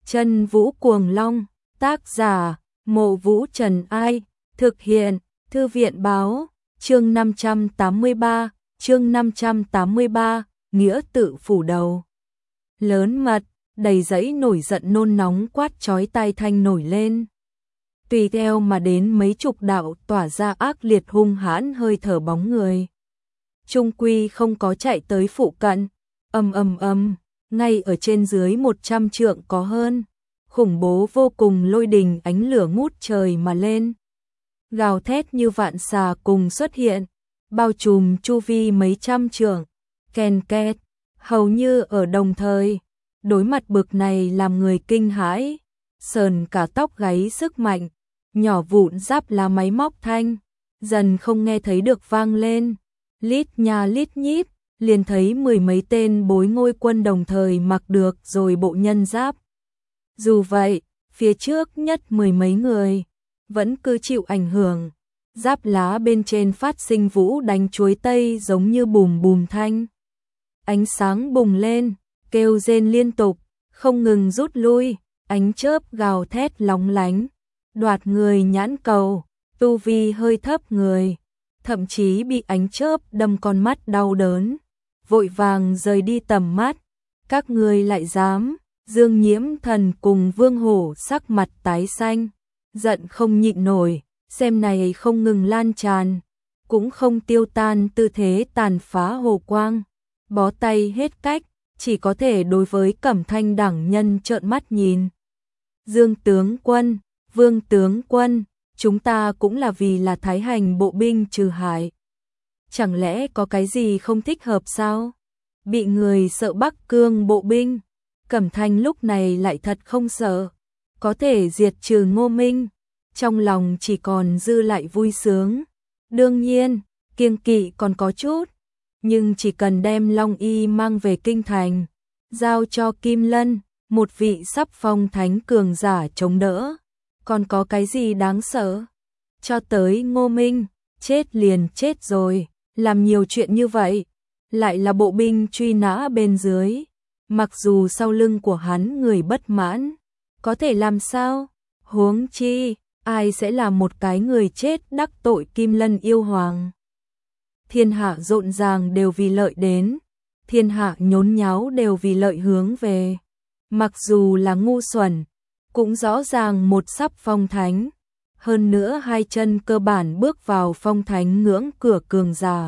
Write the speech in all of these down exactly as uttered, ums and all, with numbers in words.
Chân Vũ Cuồng Long, tác giả, Mộ Vũ Trần Ai, thực hiện, Thư viện Báo, chương năm trăm tám mươi ba, chương năm trăm tám mươi ba, nghĩa tự phủ đầu. Lớn mật, đầy dẫy nổi giận nôn nóng quát chói tai thanh nổi lên. Tùy theo mà đến mấy chục đạo tỏa ra ác liệt hung hãn hơi thở bóng người. Trung quy không có chạy tới phụ cận, ầm ầm ầm, ngay ở trên dưới một trăm trượng có hơn. Khủng bố vô cùng lôi đình ánh lửa ngút trời mà lên. Gào thét như vạn xà cùng xuất hiện, bao trùm chu vi mấy trăm trượng, ken két, hầu như ở đồng thời. Đối mặt bực này làm người kinh hãi, sờn cả tóc gáy sức mạnh, nhỏ vụn giáp lá máy móc thanh, dần không nghe thấy được vang lên. Lít nha lít nhít, liền thấy mười mấy tên bối ngôi quân đồng thời mặc được rồi bộ nhân giáp. Dù vậy, phía trước nhất mười mấy người, vẫn cứ chịu ảnh hưởng. Giáp lá bên trên phát sinh vũ đánh chuối tây giống như bùm bùm thanh. Ánh sáng bùng lên, kêu rên liên tục, không ngừng rút lui, ánh chớp gào thét lóng lánh, đoạt người nhãn cầu, tu vi hơi thấp người, thậm chí bị ánh chớp đâm con mắt đau đớn, vội vàng rời đi tầm mắt. Các người lại dám? Dương Nhiễm Thần cùng Vương Hổ sắc mặt tái xanh, giận không nhịn nổi, xem này không ngừng lan tràn, cũng không tiêu tan tư thế tàn phá hồ quang, bó tay hết cách, chỉ có thể đối với Cẩm Thanh đẳng nhân trợn mắt nhìn. Dương tướng quân, Vương tướng quân, chúng ta cũng là vì là Thái Hành bộ binh trừ hại. Chẳng lẽ có cái gì không thích hợp sao? Bị người sợ Bắc Cương bộ binh, Cẩm Thanh lúc này lại thật không sợ, có thể diệt trừ Ngô Minh, trong lòng chỉ còn dư lại vui sướng. Đương nhiên, kiêng kỵ còn có chút, nhưng chỉ cần đem Long Y mang về kinh thành, giao cho Kim Lân, một vị sắp phong thánh cường giả chống đỡ, còn có cái gì đáng sợ? Cho tới Ngô Minh, chết liền chết rồi, làm nhiều chuyện như vậy, lại là bộ binh truy nã bên dưới. Mặc dù sau lưng của hắn người bất mãn, có thể làm sao? Huống chi, ai sẽ là một cái người chết đắc tội Kim Lân yêu hoàng? Thiên hạ rộn ràng đều vì lợi đến, thiên hạ nhốn nháo đều vì lợi hướng về. Mặc dù là ngu xuẩn, cũng rõ ràng một sắp phong thánh, hơn nữa hai chân cơ bản bước vào phong thánh ngưỡng cửa cường giả.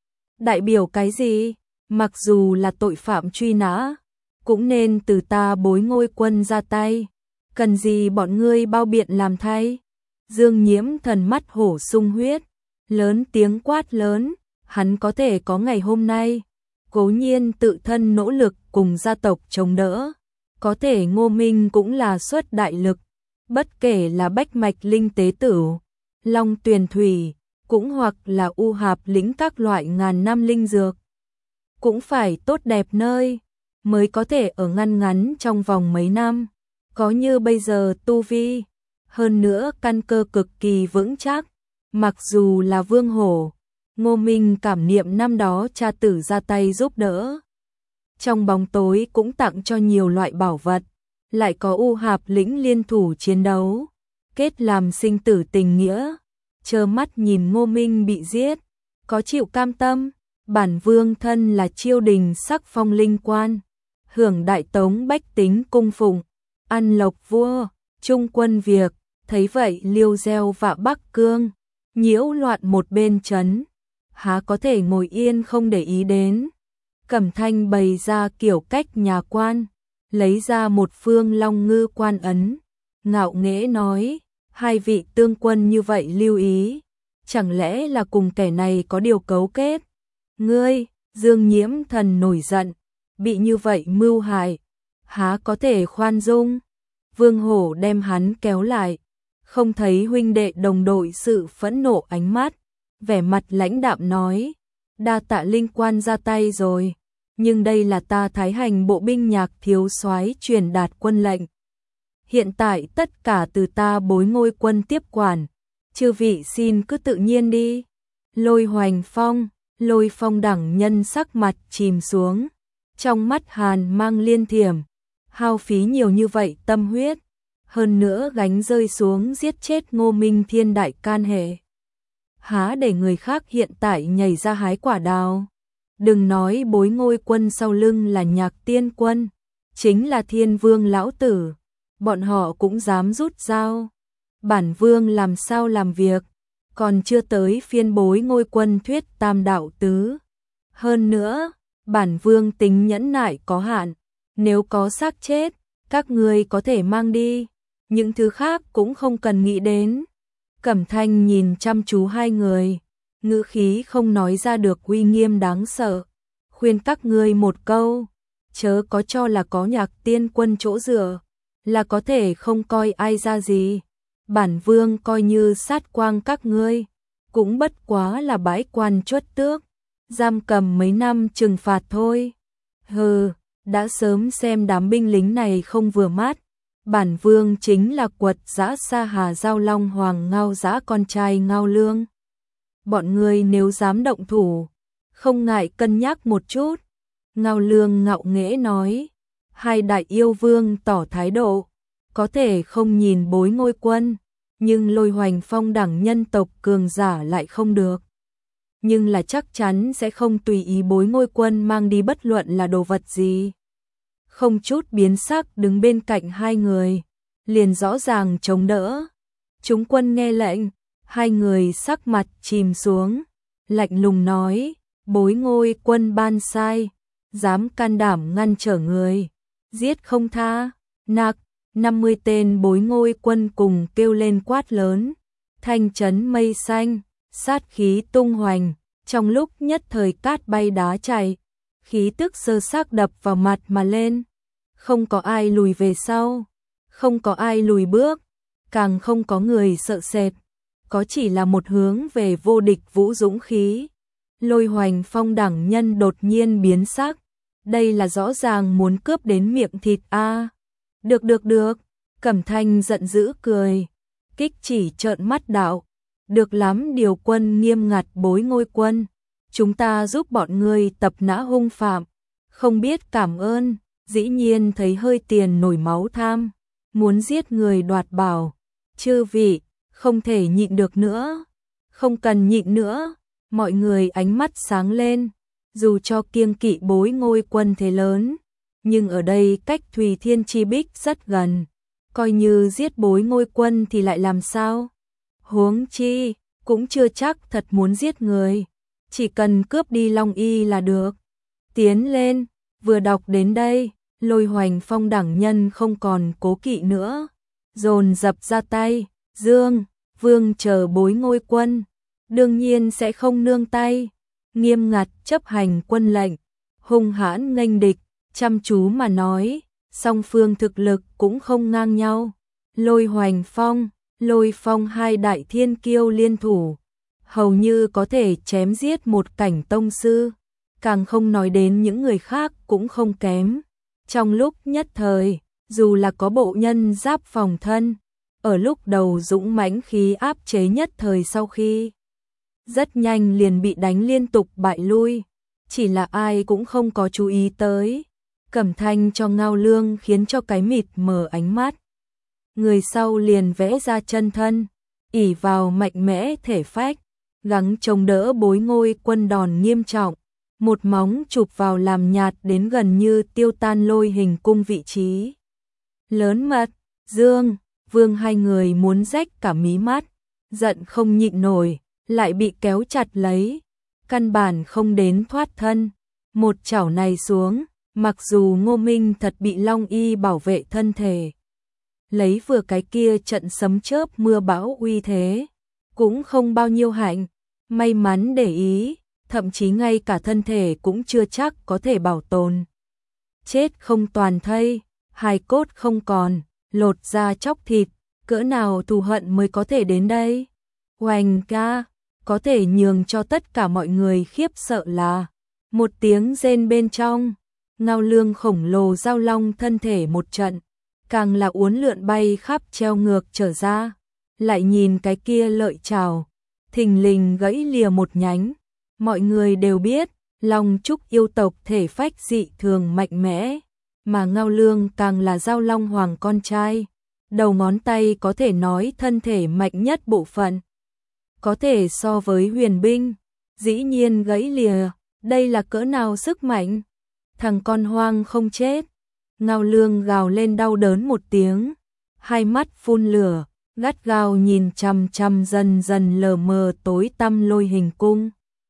Đại biểu cái gì? Mặc dù là tội phạm truy nã, cũng nên từ ta bối ngôi quân ra tay, cần gì bọn ngươi bao biện làm thay? Dương Nhiễm Thần mắt hổ sung huyết, lớn tiếng quát lớn, hắn có thể có ngày hôm nay, cố nhiên tự thân nỗ lực cùng gia tộc chống đỡ, có thể Ngô Minh cũng là xuất đại lực, bất kể là bách mạch linh tế tử, long tuyền thủy, cũng hoặc là u hạp lĩnh các loại ngàn năm linh dược, cũng phải tốt đẹp nơi, mới có thể ở ngăn ngắn trong vòng mấy năm, có như bây giờ tu vi, hơn nữa căn cơ cực kỳ vững chắc. Mặc dù là Vương Hổ, Ngô Minh cảm niệm năm đó cha tử ra tay giúp đỡ, trong bóng tối cũng tặng cho nhiều loại bảo vật, lại có u hạp lĩnh liên thủ chiến đấu, kết làm sinh tử tình nghĩa, trơ mắt nhìn Ngô Minh bị giết, có chịu cam tâm? Bản vương thân là Chiêu Đình sắc phong linh quan, hưởng đại tống bách tính cung phụng, ăn lộc vua, trung quân việc, thấy vậy liêu gieo vạ Bắc Cương, nhiễu loạn một bên trấn, há có thể ngồi yên không để ý đến. Cẩm Thanh bày ra kiểu cách nhà quan, lấy ra một phương long ngư quan ấn, ngạo nghễ nói, hai vị tương quân như vậy lưu ý, chẳng lẽ là cùng kẻ này có điều cấu kết? Ngươi, Dương Nhiễm Thần nổi giận, bị như vậy mưu hại, há có thể khoan dung? Vương Hổ đem hắn kéo lại, không thấy huynh đệ đồng đội sự phẫn nộ ánh mắt, vẻ mặt lãnh đạm nói, đa tạ linh quan ra tay rồi, nhưng đây là ta Thái Hành bộ binh nhạc thiếu soái truyền đạt quân lệnh. Hiện tại tất cả từ ta bối ngôi quân tiếp quản, chư vị xin cứ tự nhiên đi. Lôi Hoành Phong, Lôi Phong đẳng nhân sắc mặt chìm xuống, trong mắt hàn mang liên thiểm, hao phí nhiều như vậy tâm huyết, hơn nữa gánh rơi xuống giết chết Ngô Minh Thiên đại can hệ. Há để người khác hiện tại nhảy ra hái quả đào. Đừng nói Bối Ngôi Quân sau lưng là Nhạc Tiên Quân, chính là Thiên Vương lão tử, bọn họ cũng dám rút dao. Bản vương làm sao làm việc, còn chưa tới phiên Bối Ngôi Quân thuyết tam đạo tứ. Hơn nữa, bản vương tính nhẫn nại có hạn, nếu có xác chết, các ngươi có thể mang đi, những thứ khác cũng không cần nghĩ đến. Cẩm Thanh nhìn chăm chú hai người, ngữ khí không nói ra được uy nghiêm đáng sợ. Khuyên các ngươi một câu, chớ có cho là có Nhạc Tiên Quân chỗ dựa, là có thể không coi ai ra gì. Bản vương coi như sát quang các ngươi, cũng bất quá là bãi quan chuất tước, giam cầm mấy năm trừng phạt thôi. Hừ, đã sớm xem đám binh lính này không vừa mắt. Bản vương chính là Quật Dã Sa Hà Giao Long Hoàng Ngao Dã con trai Ngao Lương. Bọn ngươi nếu dám động thủ, không ngại cân nhắc một chút. Ngao Lương ngạo nghễ nói. Hai đại yêu vương tỏ thái độ, có thể không nhìn Bối Ngôi Quân, nhưng Lôi Hoành Phong đẳng nhân tộc cường giả lại không được. Nhưng là chắc chắn sẽ không tùy ý Bối Ngôi Quân mang đi bất luận là đồ vật gì. Không chút biến sắc đứng bên cạnh hai người, liền rõ ràng chống đỡ. Chúng quân nghe lệnh, hai người sắc mặt chìm xuống, lạnh lùng nói, Bối Ngôi Quân ban sai, dám can đảm ngăn trở người, giết không tha. Nặc, năm mươi tên Bối Ngôi Quân cùng kêu lên quát lớn, thanh trấn mây xanh, sát khí tung hoành, trong lúc nhất thời cát bay đá chạy, khí tức sơ xác đập vào mặt mà lên. Không có ai lùi về sau, không có ai lùi bước, càng không có người sợ sệt, có chỉ là một hướng về vô địch vũ dũng khí. Lôi Hoành Phong đẳng nhân đột nhiên biến sắc, đây là rõ ràng muốn cướp đến miệng thịt a. À. Được được được, Cẩm Thanh giận dữ cười, kích chỉ trợn mắt đạo, được lắm điều quân nghiêm ngặt Bối Ngôi Quân, chúng ta giúp bọn ngươi tập nã hung phạm, không biết cảm ơn, dĩ nhiên thấy hơi tiền nổi máu tham, muốn giết người đoạt bảo, chư vị, không thể nhịn được nữa, không cần nhịn nữa, mọi người ánh mắt sáng lên, dù cho kiêng kỵ Bối Ngôi Quân thế lớn, nhưng ở đây cách Thùy Thiên Chi Bích rất gần, coi như giết Bối Ngôi Quân thì lại làm sao? Huống chi, cũng chưa chắc thật muốn giết người, chỉ cần cướp đi Long Y là được. Tiến lên, vừa đọc đến đây, Lôi Hoành Phong đẳng nhân không còn cố kỵ nữa, dồn dập ra tay, Dương, Vương chờ Bối Ngôi Quân, đương nhiên sẽ không nương tay, nghiêm ngặt chấp hành quân lệnh, hung hãn nghênh địch, chăm chú mà nói, song phương thực lực cũng không ngang nhau. Lôi Hoành Phong, Lôi Phong hai đại thiên kiêu liên thủ, hầu như có thể chém giết một cảnh tông sư, càng không nói đến những người khác cũng không kém. Trong lúc nhất thời, dù là có bộ nhân giáp phòng thân, ở lúc đầu dũng mãnh khí áp chế nhất thời sau khi rất nhanh liền bị đánh liên tục bại lui, chỉ là ai cũng không có chú ý tới. Cẩm Thanh cho Ngao Lương khiến cho cái mịt mờ ánh mắt. Người sau liền vẽ ra chân thân, ỷ vào mạnh mẽ thể phách, gắng chống đỡ Bối Ngôi Quân đòn nghiêm trọng, một móng chụp vào làm nhạt đến gần như tiêu tan Lôi Hình cung vị trí. Lớn mật, Dương, Vương hai người muốn rách cả mí mắt, giận không nhịn nổi, lại bị kéo chặt lấy, căn bản không đến thoát thân. Một chảo này xuống, mặc dù Ngô Minh thật bị Long Y bảo vệ thân thể, lấy vừa cái kia trận sấm chớp mưa bão uy thế, cũng không bao nhiêu hạnh, may mắn để ý, thậm chí ngay cả thân thể cũng chưa chắc có thể bảo tồn. Chết không toàn thây, hài cốt không còn, lột da chóc thịt, cỡ nào thù hận mới có thể đến đây. Hoành ca, có thể nhường cho tất cả mọi người khiếp sợ là một tiếng rên bên trong. Ngao Lương khổng lồ giao long thân thể một trận, càng là uốn lượn bay khắp treo ngược trở ra, lại nhìn cái kia lợi chảo, thình lình gãy lìa một nhánh. Mọi người đều biết, Long Trúc yêu tộc thể phách dị thường mạnh mẽ, mà Ngao Lương càng là Giao Long Hoàng con trai. Đầu ngón tay có thể nói thân thể mạnh nhất bộ phận. Có thể so với huyền binh, dĩ nhiên gãy lìa, đây là cỡ nào sức mạnh. Thằng con hoang không chết. Ngao Lương gào lên đau đớn một tiếng, hai mắt phun lửa, gắt gao nhìn chằm chằm dần dần lờ mờ tối tăm lôi hình cung.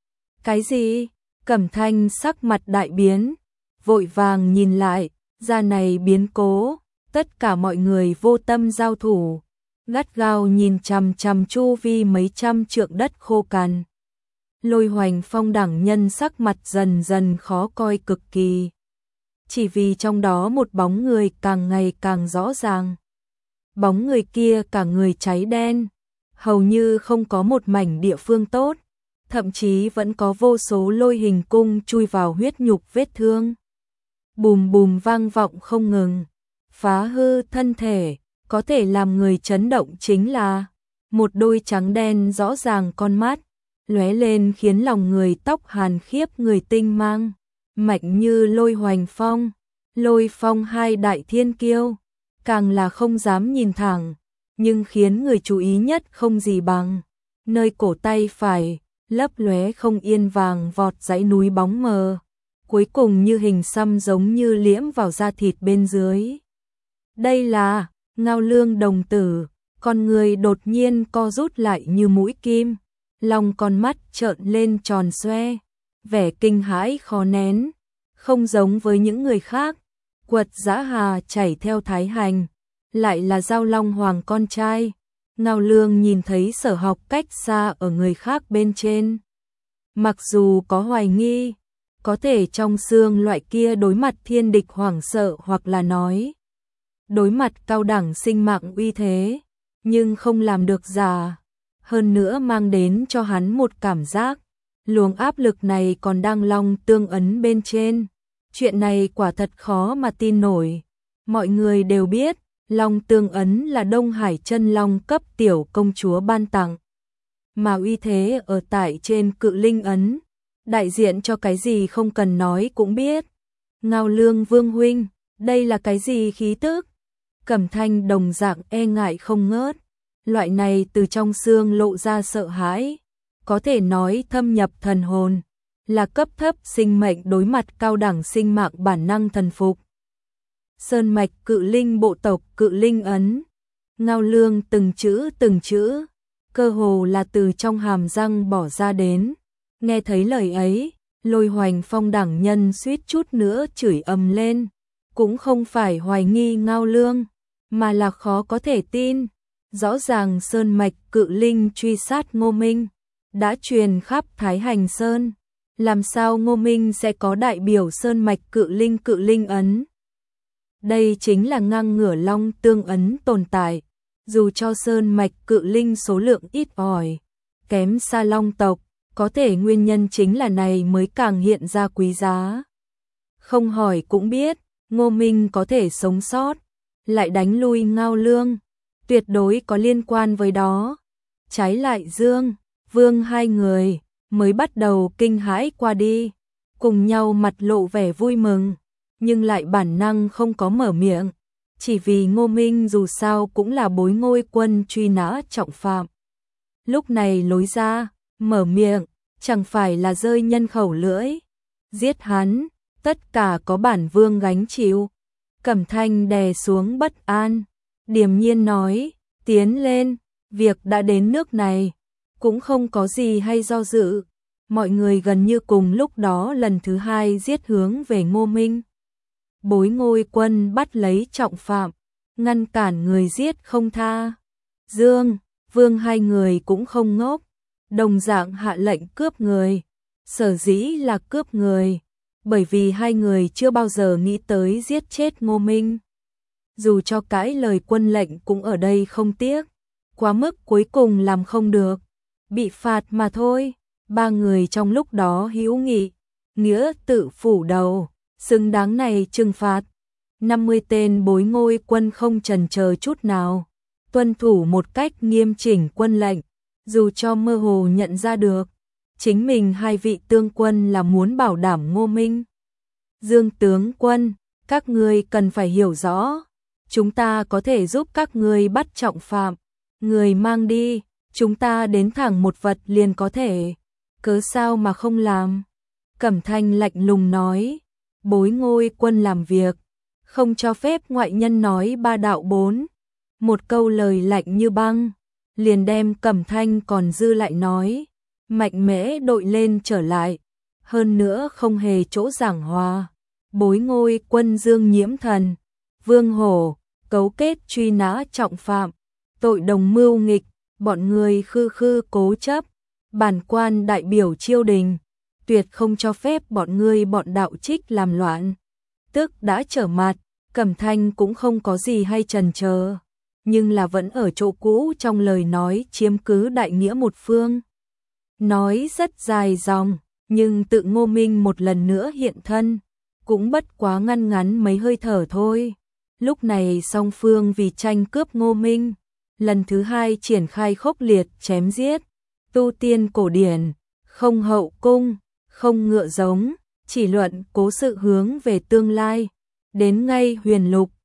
Cái gì? Cẩm Thanh sắc mặt đại biến, vội vàng nhìn lại, ra này biến cố, tất cả mọi người vô tâm giao thủ, gắt gao nhìn chằm chằm chu vi mấy trăm trượng đất khô cằn. Lôi Hoành Phong đẳng nhân sắc mặt dần dần khó coi cực kỳ. Chỉ vì trong đó một bóng người càng ngày càng rõ ràng. Bóng người kia cả người cháy đen, hầu như không có một mảnh địa phương tốt, thậm chí vẫn có vô số lôi hình cung chui vào huyết nhục vết thương. Bùm bùm vang vọng không ngừng, phá hư thân thể, có thể làm người chấn động chính là một đôi trắng đen rõ ràng con mắt, lóe lên khiến lòng người tóc hàn khiếp người tinh mang, mạnh như Lôi Hoành Phong, Lôi Phong hai đại thiên kiêu, càng là không dám nhìn thẳng, nhưng khiến người chú ý nhất không gì bằng, nơi cổ tay phải, lấp lóe không yên vàng vọt dãy núi bóng mờ, cuối cùng như hình xăm giống như liễm vào da thịt bên dưới. Đây là Ngao Lương đồng tử, con người đột nhiên co rút lại như mũi kim, lòng con mắt trợn lên tròn xoe, vẻ kinh hãi khó nén, không giống với những người khác. Quật Dã Hà chảy theo Thái Hành, lại là Giao Long Hoàng con trai. Ngao Lương nhìn thấy Sở Học cách xa ở người khác bên trên. Mặc dù có hoài nghi, có thể trong xương loại kia đối mặt thiên địch hoảng sợ hoặc là nói đối mặt cao đẳng sinh mạng uy thế, nhưng không làm được giả. Hơn nữa mang đến cho hắn một cảm giác, luồng áp lực này còn đang long tương ấn bên trên. Chuyện này quả thật khó mà tin nổi. Mọi người đều biết, Long Tương Ấn là Đông Hải chân long cấp tiểu công chúa ban tặng. Mà uy thế ở tại trên Cự Linh Ấn, đại diện cho cái gì không cần nói cũng biết. Ngao Lương Vương huynh, đây là cái gì khí tức? Cẩm Thanh đồng dạng e ngại không ngớt. Loại này từ trong xương lộ ra sợ hãi, có thể nói thâm nhập thần hồn, là cấp thấp sinh mệnh đối mặt cao đẳng sinh mạng bản năng thần phục. Sơn mạch Cự Linh bộ tộc Cự Linh Ấn. Ngao Lương từng chữ từng chữ, cơ hồ là từ trong hàm răng bỏ ra đến. Nghe thấy lời ấy, Lôi Hoành Phong đẳng nhân suýt chút nữa chửi ầm lên, cũng không phải hoài nghi Ngao Lương, mà là khó có thể tin. Rõ ràng sơn mạch Cự Linh truy sát Ngô Minh đã truyền khắp Thái Hành Sơn, làm sao Ngô Minh sẽ có đại biểu sơn mạch Cự Linh Cự Linh Ấn? Đây chính là ngang ngửa Long Tương Ấn tồn tại, dù cho sơn mạch Cự Linh số lượng ít ỏi, kém xa Long tộc, có thể nguyên nhân chính là này mới càng hiện ra quý giá. Không hỏi cũng biết, Ngô Minh có thể sống sót, lại đánh lui Ngao Lương, tuyệt đối có liên quan với đó. Trái lại Dương, Vương hai người mới bắt đầu kinh hãi qua đi, cùng nhau mặt lộ vẻ vui mừng, nhưng lại bản năng không có mở miệng, chỉ vì Ngô Minh dù sao cũng là bối ngôi quân truy nã trọng phạm. Lúc này lối ra, mở miệng, chẳng phải là rơi nhân khẩu lưỡi. Giết hắn, tất cả có bản vương gánh chịu. Cẩm Thanh đè xuống bất an, điềm nhiên nói, tiến lên, việc đã đến nước này, cũng không có gì hay do dự. Mọi người gần như cùng lúc đó lần thứ hai giết hướng về Ngô Minh. Bối ngôi quân bắt lấy trọng phạm, ngăn cản người giết không tha. Dương, Vương hai người cũng không ngốc, đồng dạng hạ lệnh cướp người. Sở dĩ là cướp người, bởi vì hai người chưa bao giờ nghĩ tới giết chết Ngô Minh. Dù cho cãi lời quân lệnh cũng ở đây không tiếc, quá mức cuối cùng làm không được, bị phạt mà thôi. Ba người trong lúc đó hữu nghị, nghĩa tự phủ đầu, xứng đáng này trừng phạt. năm mươi tên bối ngôi quân không chần chờ chút nào, tuân thủ một cách nghiêm chỉnh quân lệnh, dù cho mơ hồ nhận ra được, chính mình hai vị tương quân là muốn bảo đảm Ngô Minh. Dương tướng quân, các ngươi cần phải hiểu rõ, chúng ta có thể giúp các ngươi bắt trọng phạm, người mang đi, chúng ta đến thẳng một vật liền có thể, cớ sao mà không làm? Cẩm Thanh lạnh lùng nói, Bối Ngôi Quân làm việc, không cho phép ngoại nhân nói ba đạo bốn, một câu lời lạnh như băng, liền đem Cẩm Thanh còn dư lại nói, mạnh mẽ đội lên trở lại, hơn nữa không hề chỗ giảng hòa. Bối Ngôi Quân Dương Nhiễm Thần, Vương Hổ, cấu kết truy nã trọng phạm, tội đồng mưu nghịch, bọn người khư khư cố chấp, bản quan đại biểu triều đình, tuyệt không cho phép bọn ngươi bọn đạo trích làm loạn. Tức đã trở mặt, Cẩm Thanh cũng không có gì hay chần chờ, nhưng là vẫn ở chỗ cũ trong lời nói chiếm cứ đại nghĩa một phương. Nói rất dài dòng, nhưng tự Ngô Minh một lần nữa hiện thân, cũng bất quá ngăn ngắn mấy hơi thở thôi. Lúc này song phương vì tranh cướp Ngô Minh, lần thứ hai triển khai khốc liệt chém giết, tu tiên cổ điển, không hậu cung, không ngựa giống, chỉ luận cố sự hướng về tương lai. Đến ngay huyền lục,